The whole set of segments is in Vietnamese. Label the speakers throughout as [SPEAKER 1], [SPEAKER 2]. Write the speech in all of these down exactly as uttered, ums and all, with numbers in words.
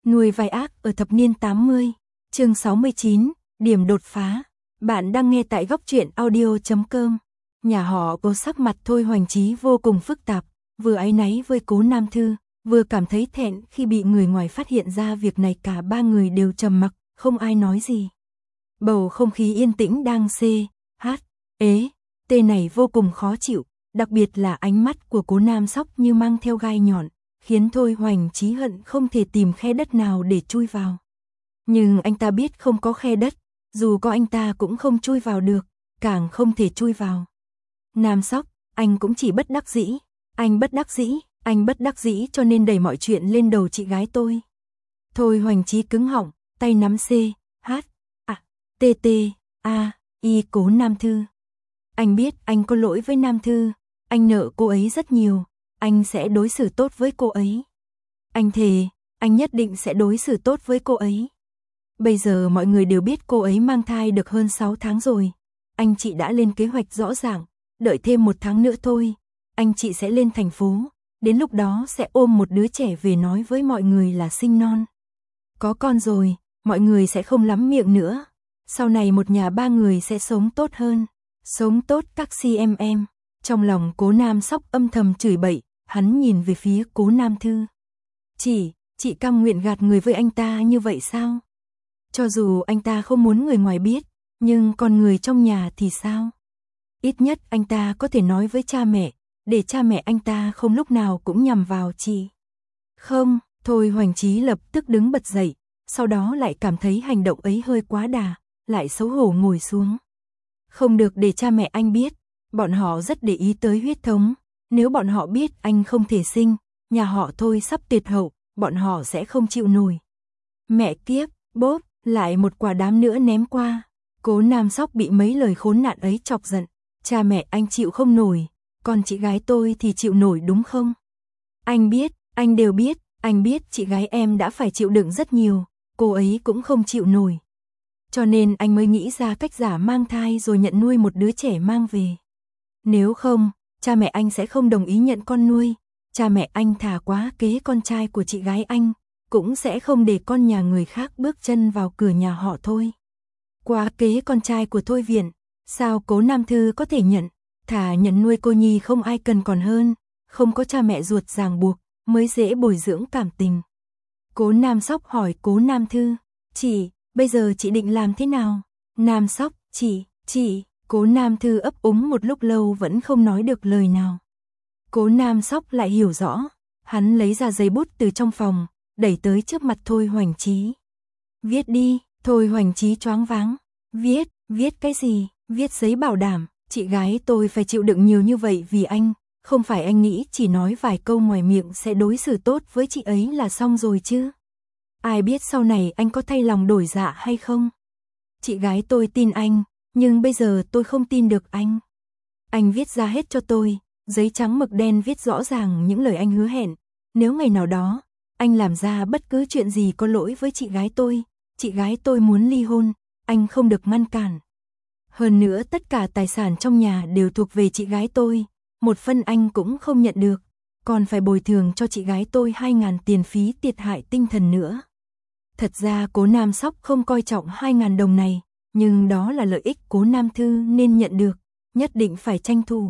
[SPEAKER 1] Nuôi vai ác ở thập niên tám mươi, chương sáu mươi chín, điểm đột phá. Bạn đang nghe tại góc truyện audio chấm com. Nhà họ Cố sắc mặt Thôi Hoành Chí vô cùng phức tạp, vừa áy náy với Cố Nam Thư, vừa cảm thấy thẹn khi bị người ngoài phát hiện ra việc này. Cả ba người đều trầm mặc, không ai nói gì. Bầu không khí yên tĩnh đang xê, hát, ế, tê này vô cùng khó chịu, đặc biệt là ánh mắt của Cố Nam Sóc như mang theo gai nhọn, khiến Thôi Hoành Chí hận không thể tìm khe đất nào để chui vào. Nhưng anh ta biết không có khe đất, dù có anh ta cũng không chui vào được, càng không thể chui vào. Nam Sóc, anh cũng chỉ bất đắc dĩ, anh bất đắc dĩ, anh bất đắc dĩ cho nên đẩy mọi chuyện lên đầu chị gái tôi. Thôi Hoành Chí cứng họng, tay nắm C, H, A, T T, A, I Cố Nam Thư. Anh biết anh có lỗi với Nam Thư, anh nợ cô ấy rất nhiều, anh sẽ đối xử tốt với cô ấy. Anh thề, anh nhất định sẽ đối xử tốt với cô ấy. Bây giờ mọi người đều biết cô ấy mang thai được hơn sáu tháng rồi. Anh chị đã lên kế hoạch rõ ràng, đợi thêm một tháng nữa thôi, anh chị sẽ lên thành phố, đến lúc đó sẽ ôm một đứa trẻ về nói với mọi người là sinh non. Có con rồi, mọi người sẽ không lắm miệng nữa. Sau này một nhà ba người sẽ sống tốt hơn, sống tốt các xê em em. Trong lòng Cố Nam Sóc âm thầm chửi bậy, hắn nhìn về phía Cố Nam Thư. Chị, chị cam nguyện gạt người với anh ta như vậy sao? Cho dù anh ta không muốn người ngoài biết, nhưng còn người trong nhà thì sao? Ít nhất anh ta có thể nói với cha mẹ, để cha mẹ anh ta không lúc nào cũng nhằm vào chị. Không, Thôi Hoành Chí lập tức đứng bật dậy, sau đó lại cảm thấy hành động ấy hơi quá đà, lại xấu hổ ngồi xuống. Không được để cha mẹ anh biết, bọn họ rất để ý tới huyết thống, nếu bọn họ biết anh không thể sinh, nhà họ Thôi sắp tuyệt hậu, bọn họ sẽ không chịu nổi. Mẹ kiếp, bốp, lại một quả đám nữa ném qua. Cố Nam Sóc bị mấy lời khốn nạn ấy chọc giận, cha mẹ anh chịu không nổi, còn chị gái tôi thì chịu nổi đúng không? Anh biết, anh đều biết, anh biết chị gái em đã phải chịu đựng rất nhiều, cô ấy cũng không chịu nổi. Cho nên anh mới nghĩ ra cách giả mang thai rồi nhận nuôi một đứa trẻ mang về. Nếu không, cha mẹ anh sẽ không đồng ý nhận con nuôi, cha mẹ anh thà quá kế con trai của chị gái anh, cũng sẽ không để con nhà người khác bước chân vào cửa nhà họ Thôi. Quá kế con trai của Thôi Viện, sao Cố Nam Thư có thể nhận, thà nhận nuôi cô nhi không ai cần còn hơn, không có cha mẹ ruột ràng buộc, mới dễ bồi dưỡng cảm tình. Cố Nam Sóc hỏi Cố Nam Thư, chị, bây giờ chị định làm thế nào? Nam Sóc, chị, chị, Cố Nam Thư ấp úng một lúc lâu vẫn không nói được lời nào. Cố Nam Sóc lại hiểu rõ, hắn lấy ra giấy bút từ trong phòng, đẩy tới trước mặt Thôi Hoành Chí. Viết đi, Thôi Hoành Chí choáng váng. Viết, viết cái gì? Viết giấy bảo đảm, chị gái tôi phải chịu đựng nhiều như vậy vì anh, không phải anh nghĩ chỉ nói vài câu ngoài miệng sẽ đối xử tốt với chị ấy là xong rồi chứ? Ai biết sau này anh có thay lòng đổi dạ hay không? Chị gái tôi tin anh, nhưng bây giờ tôi không tin được anh. Anh viết ra hết cho tôi, giấy trắng mực đen viết rõ ràng những lời anh hứa hẹn. Nếu ngày nào đó, anh làm ra bất cứ chuyện gì có lỗi với chị gái tôi, chị gái tôi muốn ly hôn, anh không được ngăn cản. Hơn nữa tất cả tài sản trong nhà đều thuộc về chị gái tôi, một phân anh cũng không nhận được, còn phải bồi thường cho chị gái tôi hai ngàn tiền phí thiệt hại tinh thần nữa. Thật ra Cố Nam Sóc không coi trọng hai ngàn đồng này, nhưng đó là lợi ích Cố Nam Thư nên nhận được, nhất định phải tranh thủ.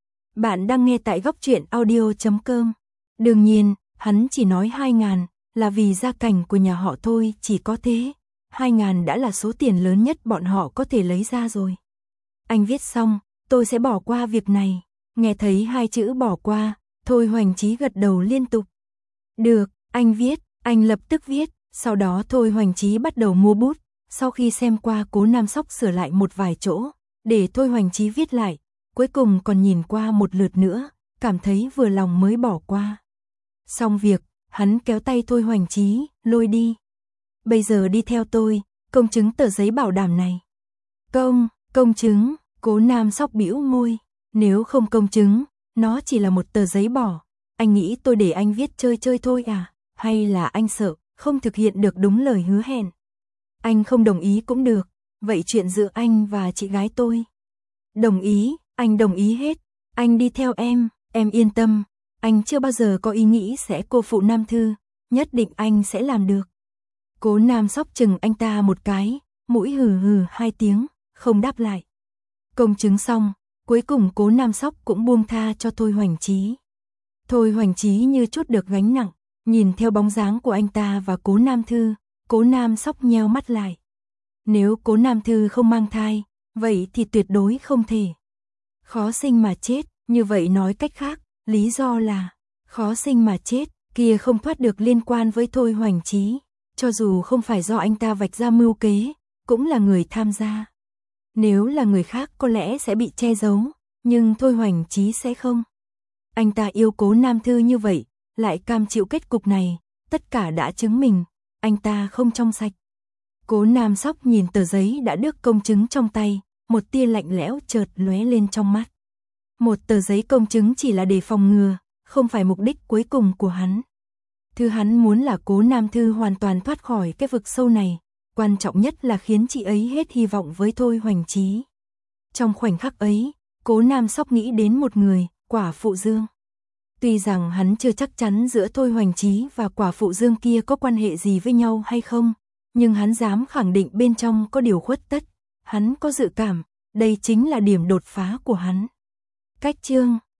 [SPEAKER 1] Bạn đang nghe tại góc truyện audio chấm com. Đương nhiên, hắn chỉ nói hai ngàn, là vì gia cảnh của nhà họ Thôi chỉ có thế. Hai ngàn đã là số tiền lớn nhất bọn họ có thể lấy ra rồi. Anh viết xong, tôi sẽ bỏ qua việc này. Nghe thấy hai chữ bỏ qua, Thôi Hoành Chí gật đầu liên tục. Được, anh viết, anh lập tức viết. Sau đó Thôi Hoành Chí bắt đầu mua bút. Sau khi xem qua Cố Nam Sóc sửa lại một vài chỗ, để Thôi Hoành Chí viết lại. Cuối cùng còn nhìn qua một lượt nữa, cảm thấy vừa lòng mới bỏ qua. Xong việc, hắn kéo tay Thôi Hoành Chí, lôi đi. Bây giờ đi theo tôi, công chứng tờ giấy bảo đảm này. Công, công chứng, Cố Nam Sóc bĩu môi. Nếu không công chứng, nó chỉ là một tờ giấy bỏ. Anh nghĩ tôi để anh viết chơi chơi thôi à? Hay là anh sợ, không thực hiện được đúng lời hứa hẹn? Anh không đồng ý cũng được, vậy chuyện giữa anh và chị gái tôi. Đồng ý, anh đồng ý hết. Anh đi theo em, em yên tâm. Anh chưa bao giờ có ý nghĩ sẽ cô phụ Nam Thư, nhất định anh sẽ làm được. Cố Nam Sóc chừng anh ta một cái, mũi hừ hừ hai tiếng, không đáp lại. Công chứng xong, cuối cùng Cố Nam Sóc cũng buông tha cho Thôi Hoành Chí. Thôi Hoành Chí như chút được gánh nặng, nhìn theo bóng dáng của anh ta và Cố Nam Thư, Cố Nam Sóc nheo mắt lại. Nếu Cố Nam Thư không mang thai, vậy thì tuyệt đối không thể. Khó sinh mà chết, như vậy nói cách khác, lý do là khó sinh mà chết, kia không thoát được liên quan với Thôi Hoành Chí. Cho dù không phải do anh ta vạch ra mưu kế, cũng là người tham gia. Nếu là người khác có lẽ sẽ bị che giấu, nhưng Thôi Hoành Chí sẽ không. Anh ta yêu Cố Nam Thư như vậy, lại cam chịu kết cục này, tất cả đã chứng minh, anh ta không trong sạch. Cố Nam Sóc nhìn tờ giấy đã được công chứng trong tay, một tia lạnh lẽo chợt lóe lên trong mắt. Một tờ giấy công chứng chỉ là để phòng ngừa, không phải mục đích cuối cùng của hắn. Thứ hắn muốn là Cố Nam Thư hoàn toàn thoát khỏi cái vực sâu này, quan trọng nhất là khiến chị ấy hết hy vọng với Thôi Hoành Chí. Trong khoảnh khắc ấy, Cố Nam Sóc nghĩ đến một người, quả phụ Dương. Tuy rằng hắn chưa chắc chắn giữa Thôi Hoành Chí và quả phụ Dương kia có quan hệ gì với nhau hay không, nhưng hắn dám khẳng định bên trong có điều khuất tất, hắn có dự cảm, đây chính là điểm đột phá của hắn. Cách chương